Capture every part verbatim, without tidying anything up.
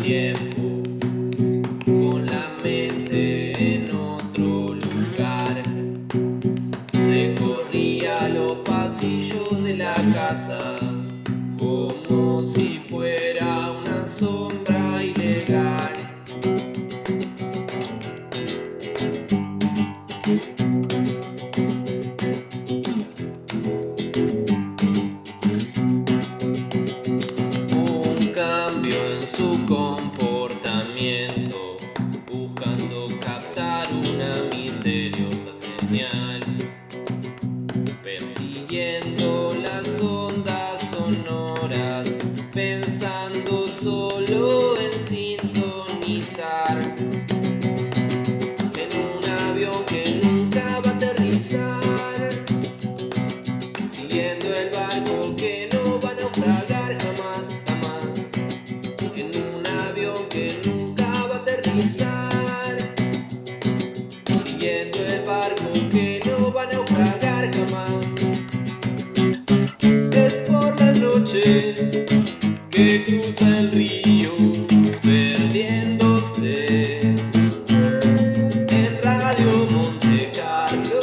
tiempo, con la mente en otro lugar. Recorría los pasillos de la casa como si fuera una sombra ilegal. Un cambio en su comportamiento, buscando captar una misteriosa señal, persiguiendo las ondas sonoras, pensando solo en sintonizar, en un avión que nunca va a aterrizar, siguiendo el barco que no va a naufragar jamás, jamás, en un avión que nunca va a aterrizar, siguiendo el barco que no va a naufragar jamás. Es por la noche que cruza el río, perdiéndose en Radio Monte Carlo.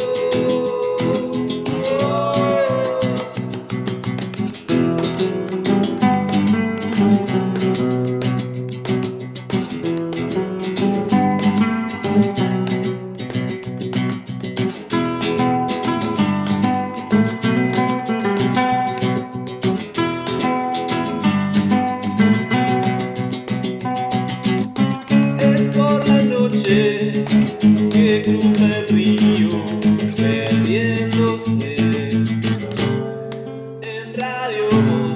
Que cruza el río, perdiéndose en Radio Monte.